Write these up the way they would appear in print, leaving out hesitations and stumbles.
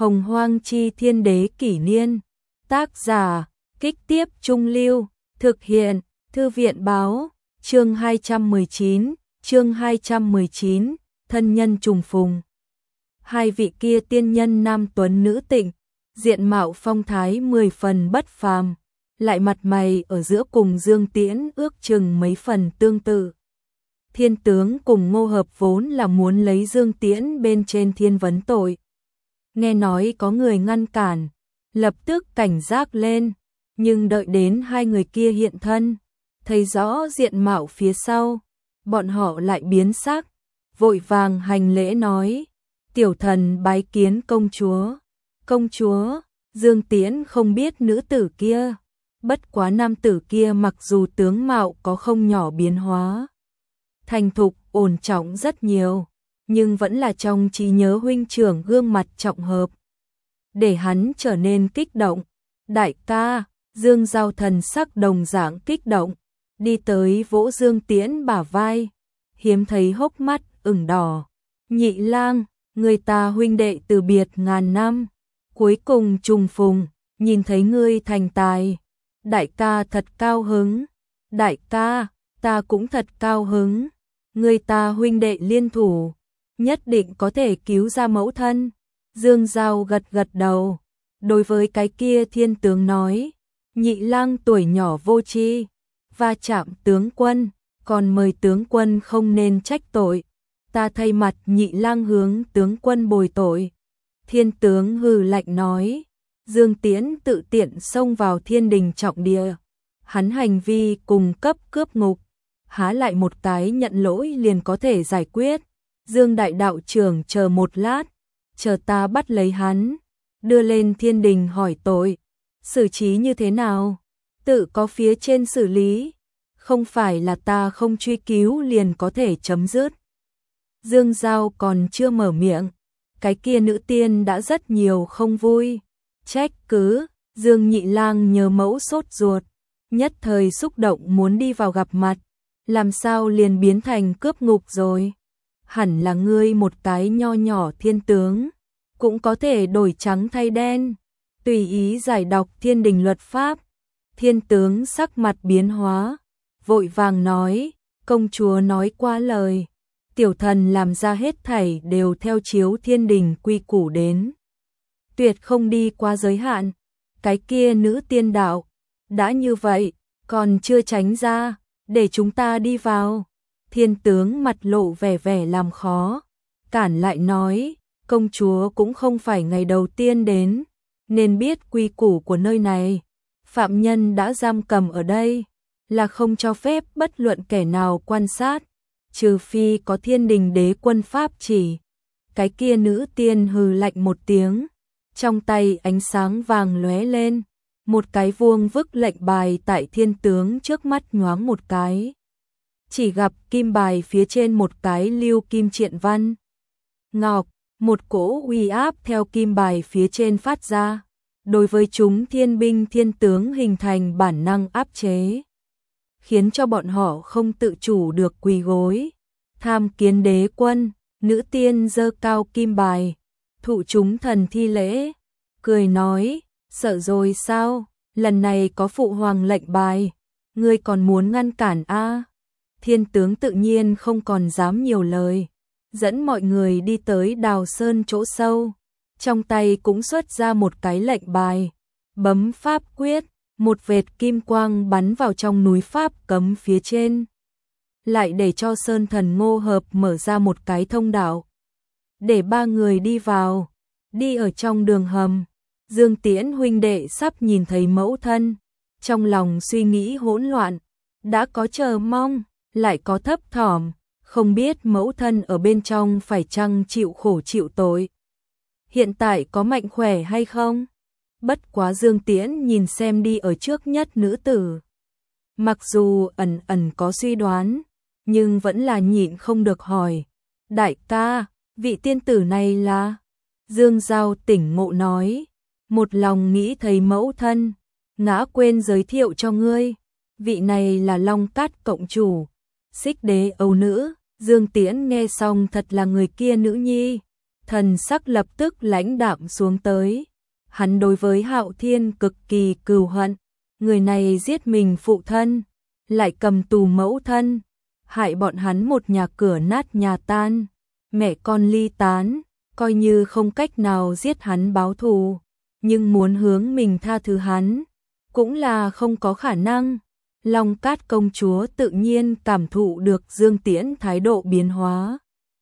Hồng Hoang Chi Thiên Đế Kỷ Niên. Tác giả, Kích Tiếp Trung Lưu. Thực hiện, Thư viện Báo. Chương 219, thân nhân trùng phùng. Hai vị kia tiên nhân nam tuấn nữ tịnh, diện mạo phong thái 10 phần bất phàm, lại mặt mày ở giữa cùng Dương Tiễn ước chừng mấy phần tương tự. Thiên tướng cùng Ngô Hợp vốn là muốn lấy Dương Tiễn bên trên thiên vấn tội. Nghe nói có người ngăn cản, lập tức cảnh giác lên, nhưng đợi đến hai người kia hiện thân, thấy rõ diện mạo phía sau, bọn họ lại biến sắc, vội vàng hành lễ nói: "Tiểu thần bái kiến công chúa." "Công chúa?" Dương Tiễn không biết nữ tử kia, bất quá nam tử kia mặc dù tướng mạo có không nhỏ biến hóa, thành thục ổn trọng rất nhiều, nhưng vẫn là trong trí nhớ huynh trưởng gương mặt trọng hợp, để hắn trở nên kích động. "Đại ca!" Dương Giao thần sắc đồng dạng kích động, đi tới vỗ Dương Tiễn bả vai, hiếm thấy hốc mắt ửng đỏ. "Nhị lang, người ta huynh đệ từ biệt ngàn năm, cuối cùng trùng phùng, nhìn thấy ngươi thành tài, đại ca thật cao hứng." "Đại ca, ta cũng thật cao hứng, người ta huynh đệ liên thủ, nhất định có thể cứu ra mẫu thân." Dương Giao gật gật đầu, đối với cái kia thiên tướng nói: "Nhị lang tuổi nhỏ vô tri, va chạm tướng quân, còn mời tướng quân không nên trách tội, ta thay mặt nhị lang hướng tướng quân bồi tội." Thiên tướng hừ lạnh nói: Dương Tiễn tự tiện xông vào thiên đình trọng địa, hắn hành vi cùng cấp cướp ngục, há lại một cái nhận lỗi liền có thể giải quyết. Dương đại đạo trưởng chờ một lát, chờ ta bắt lấy hắn, đưa lên thiên đình hỏi tội, xử trí như thế nào, tự có phía trên xử lý, không phải là ta không truy cứu liền có thể chấm dứt. Dương Giao còn chưa mở miệng, cái kia nữ tiên đã rất nhiều không vui, trách cứ: "Dương nhị lang nhờ mẫu sốt ruột, nhất thời xúc động muốn đi vào gặp mặt, làm sao liền biến thành cướp ngục rồi? Hẳn là ngươi một cái nho nhỏ thiên tướng, cũng có thể đổi trắng thay đen, tùy ý giải đọc thiên đình luật pháp." Thiên tướng sắc mặt biến hóa, vội vàng nói: "Công chúa nói quá lời, tiểu thần làm ra hết thảy đều theo chiếu thiên đình quy củ đến, tuyệt không đi qua giới hạn." Cái kia nữ tiên đạo: "Đã như vậy, còn chưa tránh ra, để chúng ta đi vào." Thiên tướng mặt lộ vẻ làm khó, cản lại nói: "Công chúa cũng không phải ngày đầu tiên đến, nên biết quy củ của nơi này, phạm nhân đã giam cầm ở đây, là không cho phép bất luận kẻ nào quan sát, trừ phi có thiên đình đế quân pháp chỉ." Cái kia nữ tiên hừ lạnh một tiếng, trong tay ánh sáng vàng lóe lên, một cái vuông vức lệnh bài tại thiên tướng trước mắt nhoáng một cái, chỉ gặp kim bài phía trên một cái lưu kim triện văn ngọc, một cỗ uy áp theo kim bài phía trên phát ra, đối với chúng thiên binh thiên tướng hình thành bản năng áp chế, khiến cho bọn họ không tự chủ được quỳ gối. "Tham kiến đế quân." Nữ tiên giơ cao kim bài, thụ chúng thần thi lễ, cười nói: "Sợ rồi sao, lần này có phụ hoàng lệnh bài, ngươi còn muốn ngăn cản a?" Thiên tướng tự nhiên không còn dám nhiều lời, dẫn mọi người đi tới Đào Sơn chỗ sâu, trong tay cũng xuất ra một cái lệnh bài, bấm pháp quyết, một vệt kim quang bắn vào trong núi pháp cấm phía trên, lại để cho Sơn Thần Ngô Hợp mở ra một cái thông đạo, để ba người đi vào. Đi ở trong đường hầm, Dương Tiễn huynh đệ sắp nhìn thấy mẫu thân, trong lòng suy nghĩ hỗn loạn, đã có chờ mong, lại có thấp thỏm, không biết mẫu thân ở bên trong phải chăng chịu khổ chịu tội, hiện tại có mạnh khỏe hay không. Bất quá Dương Tiễn nhìn xem đi ở trước nhất nữ tử, mặc dù ẩn ẩn có suy đoán, nhưng vẫn là nhịn không được hỏi: "Đại ca, vị tiên tử này là?" Dương Giao tỉnh ngộ nói: "Một lòng nghĩ thấy mẫu thân, ngã quên giới thiệu cho ngươi, vị này là Long Cát cộng chủ, Xích Đế Âu nữ." Dương Tiễn nghe xong thật là người kia nữ nhi, thần sắc lập tức lãnh đạm xuống tới. Hắn đối với Hạo Thiên cực kỳ cừu hận, người này giết mình phụ thân, lại cầm tù mẫu thân, hại bọn hắn một nhà cửa nát nhà tan, mẹ con ly tán, coi như không cách nào giết hắn báo thù, nhưng muốn hướng mình tha thứ hắn, cũng là không có khả năng. Long Cát công chúa tự nhiên cảm thụ được Dương Tiễn thái độ biến hóa.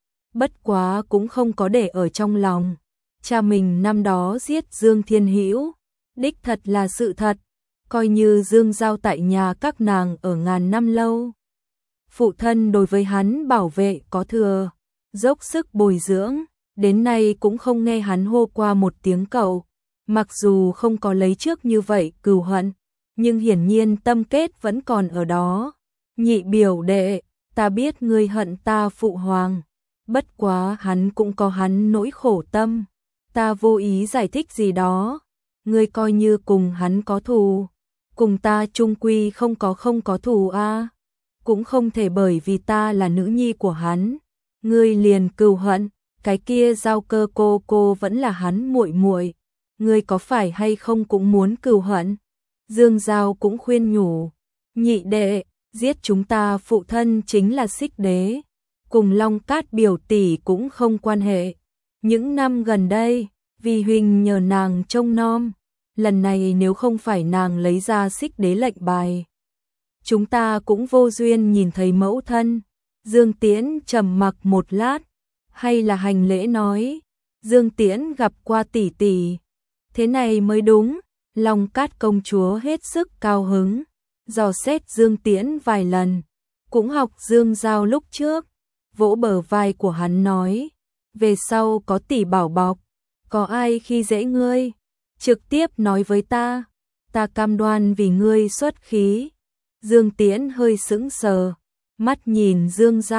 Bất quá cũng không có để ở trong lòng. Cha mình năm đó giết Dương Thiên Hữu, đích thật là sự thật, coi như Dương Giao tại nhà các nàng ở ngàn năm lâu. Phụ thân đối với hắn bảo vệ có thừa, dốc sức bồi dưỡng, đến nay cũng không nghe hắn hô qua một tiếng cậu. Mặc dù không có lấy trước như vậy cừu hận, nhưng hiển nhiên tâm kết vẫn còn ở đó. Nhị biểu đệ, ta biết ngươi hận ta phụ hoàng, bất quá hắn cũng có hắn nỗi khổ tâm, ta vô ý giải thích gì đó, ngươi coi như cùng hắn có thù, cùng ta chung quy không có thù a, cũng không thể bởi vì ta là nữ nhi của hắn, ngươi liền cừu hận, cái kia Giao Cơ cô vẫn là hắn muội muội, ngươi có phải hay không cũng muốn cừu hận. Dương Giao cũng khuyên nhủ, nhị đệ, giết chúng ta phụ thân chính là Xích Đế, cùng Long Cát biểu tỷ cũng không quan hệ. Những năm gần đây, vì huynh nhờ nàng trông nom, lần này nếu không phải nàng lấy ra Xích Đế lệnh bài, chúng ta cũng vô duyên nhìn thấy mẫu thân. Dương Tiễn trầm mặc một lát, hay là hành lễ nói, Dương Tiễn gặp qua tỷ tỷ, thế này mới đúng. Long Cát công chúa hết sức cao hứng, dò xét Dương Tiễn vài lần, cũng học Dương Giao lúc trước, vỗ bờ vai của hắn nói, về sau có tỷ bảo bọc, có ai khi dễ ngươi, trực tiếp nói với ta cam đoan vì ngươi xuất khí. Dương Tiễn hơi sững sờ, mắt nhìn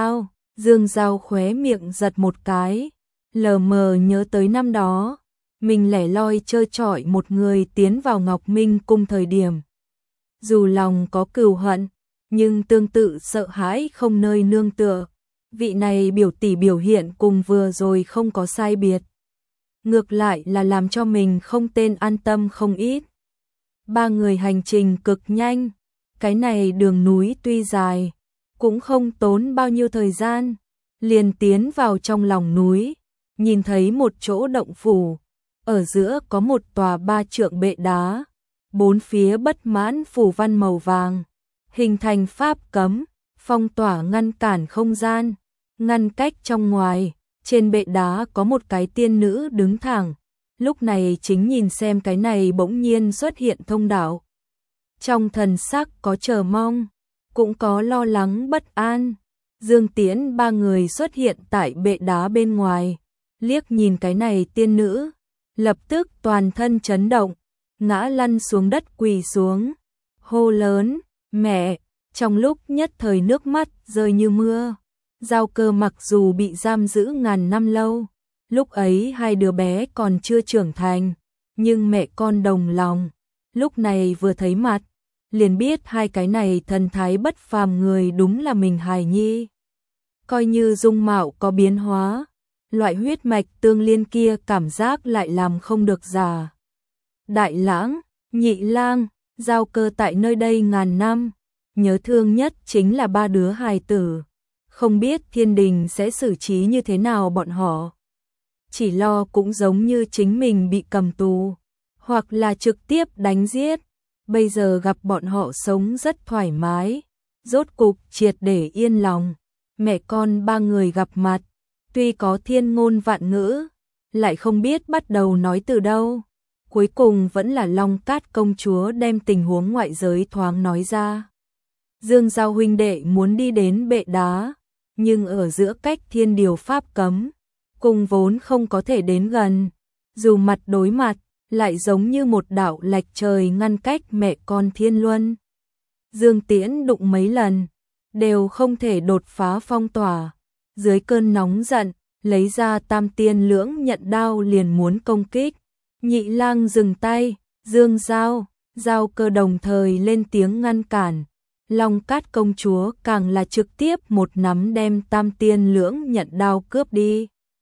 Dương Giao khóe miệng giật một cái, lờ mờ nhớ tới năm đó. Mình lẻ loi chơi chọi một người tiến vào Ngọc Minh cung thời điểm. Dù lòng có cừu hận, nhưng tương tự sợ hãi không nơi nương tựa. Vị này biểu tỷ biểu hiện cùng vừa rồi không có sai biệt. Ngược lại là làm cho mình không tên an tâm không ít. Ba người hành trình cực nhanh. Cái này đường núi tuy dài, cũng không tốn bao nhiêu thời gian. Liền tiến vào trong lòng núi, nhìn thấy một chỗ động phủ. Ở giữa có một tòa 3 trượng bệ đá, bốn phía bất mãn phủ văn màu vàng, hình thành pháp cấm, phong tỏa ngăn cản không gian, ngăn cách trong ngoài. Trên bệ đá có một cái tiên nữ đứng thẳng, lúc này chính nhìn xem cái này bỗng nhiên xuất hiện thông đạo. Trong thần sắc có chờ mong, cũng có lo lắng bất an. Dương Tiễn ba người xuất hiện tại bệ đá bên ngoài, liếc nhìn cái này tiên nữ, lập tức toàn thân chấn động, ngã lăn xuống đất quỳ xuống, hô lớn, mẹ, trong lúc nhất thời nước mắt rơi như mưa. Giao Cơ mặc dù bị giam giữ ngàn năm lâu, lúc ấy hai đứa bé còn chưa trưởng thành, nhưng mẹ con đồng lòng, lúc này vừa thấy mặt, liền biết hai cái này thần thái bất phàm người đúng là mình hài nhi. Coi như dung mạo có biến hóa, loại huyết mạch tương liên kia cảm giác lại làm không được giả. Đại Lãng, Nhị Lang, Giao Cơ tại nơi đây ngàn năm, nhớ thương nhất chính là ba đứa hài tử. Không biết thiên đình sẽ xử trí như thế nào bọn họ. Chỉ lo cũng giống như chính mình bị cầm tù, hoặc là trực tiếp đánh giết. Bây giờ gặp bọn họ sống rất thoải mái, rốt cục triệt để yên lòng. Mẹ con ba người gặp mặt, tuy có thiên ngôn vạn ngữ, lại không biết bắt đầu nói từ đâu. Cuối cùng vẫn là Long Cát công chúa đem tình huống ngoại giới thoáng nói ra. Dương Giao huynh đệ muốn đi đến bệ đá, nhưng ở giữa cách thiên điều pháp cấm, cùng vốn không có thể đến gần. Dù mặt đối mặt, lại giống như một đạo lệch trời ngăn cách mẹ con thiên luân. Dương Tiễn đụng mấy lần, đều không thể đột phá phong tỏa. Dưới cơn nóng giận, lấy ra Tam Tiên Lưỡng Nhận đao liền muốn công kích. Nhị Lang dừng tay, Dương Giao Cơ đồng thời lên tiếng ngăn cản. Long Cát công chúa càng là trực tiếp một nắm đem Tam Tiên Lưỡng Nhận đao cướp đi.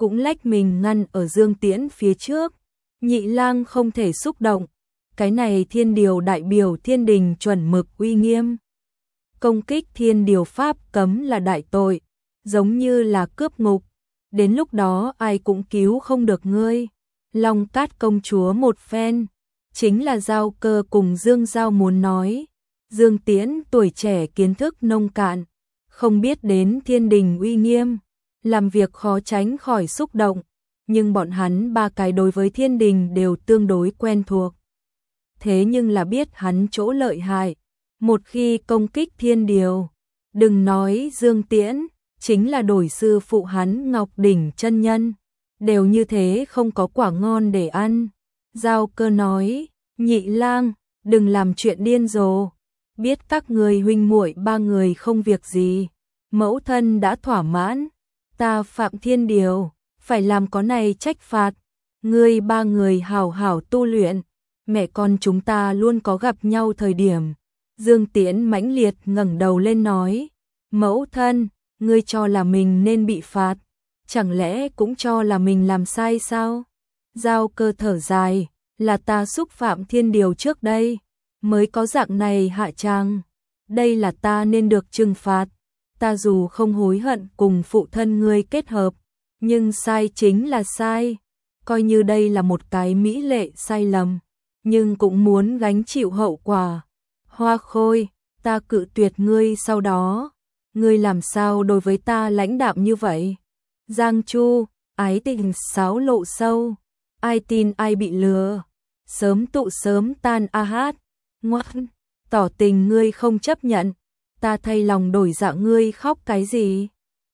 cũng lách mình ngăn ở Dương Tiễn phía trước. Nhị lang không thể xúc động, cái này thiên điều đại biểu thiên đình chuẩn mực uy nghiêm. Công kích thiên điều pháp cấm là đại tội, giống như là cướp ngục, đến lúc đó ai cũng cứu không được ngươi. Long Cát công chúa một phen, chính là Giao Cơ cùng Dương Giao muốn nói. Dương Tiễn tuổi trẻ kiến thức nông cạn, không biết đến thiên đình uy nghiêm, làm việc khó tránh khỏi xúc động, nhưng bọn hắn ba cái đối với thiên đình đều tương đối quen thuộc. Thế nhưng là biết hắn chỗ lợi hại, một khi công kích thiên điều, đừng nói Dương Tiễn, chính là đổi sư phụ hắn Ngọc Đỉnh chân nhân, đều như thế không có quả ngon để ăn. Giao Cơ nói, nhị lang, đừng làm chuyện điên rồ, biết các người huynh muội ba người không việc gì, mẫu thân đã thỏa mãn, ta phạm thiên điều, phải làm có này trách phạt, ngươi ba người hảo hảo tu luyện, mẹ con chúng ta luôn có gặp nhau thời điểm. Dương Tiễn mãnh liệt ngẩng đầu lên nói, mẫu thân, ngươi cho là mình nên bị phạt, chẳng lẽ cũng cho là mình làm sai sao? Giao Cơ thở dài, là ta xúc phạm thiên điều trước đây, mới có dạng này hạ trang, đây là ta nên được trừng phạt, ta dù không hối hận cùng phụ thân ngươi kết hợp, nhưng sai chính là sai, coi như đây là một cái mỹ lệ sai lầm, nhưng cũng muốn gánh chịu hậu quả. Hoa Khôi, ta cự tuyệt ngươi sau đó, ngươi làm sao đối với ta lãnh đạm như vậy? Giang Chu, ái tình xáo lộ sâu, ai tin ai bị lừa, sớm tụ sớm tan a hát, ngoan, tỏ tình ngươi không chấp nhận, ta thay lòng đổi dạ ngươi khóc cái gì?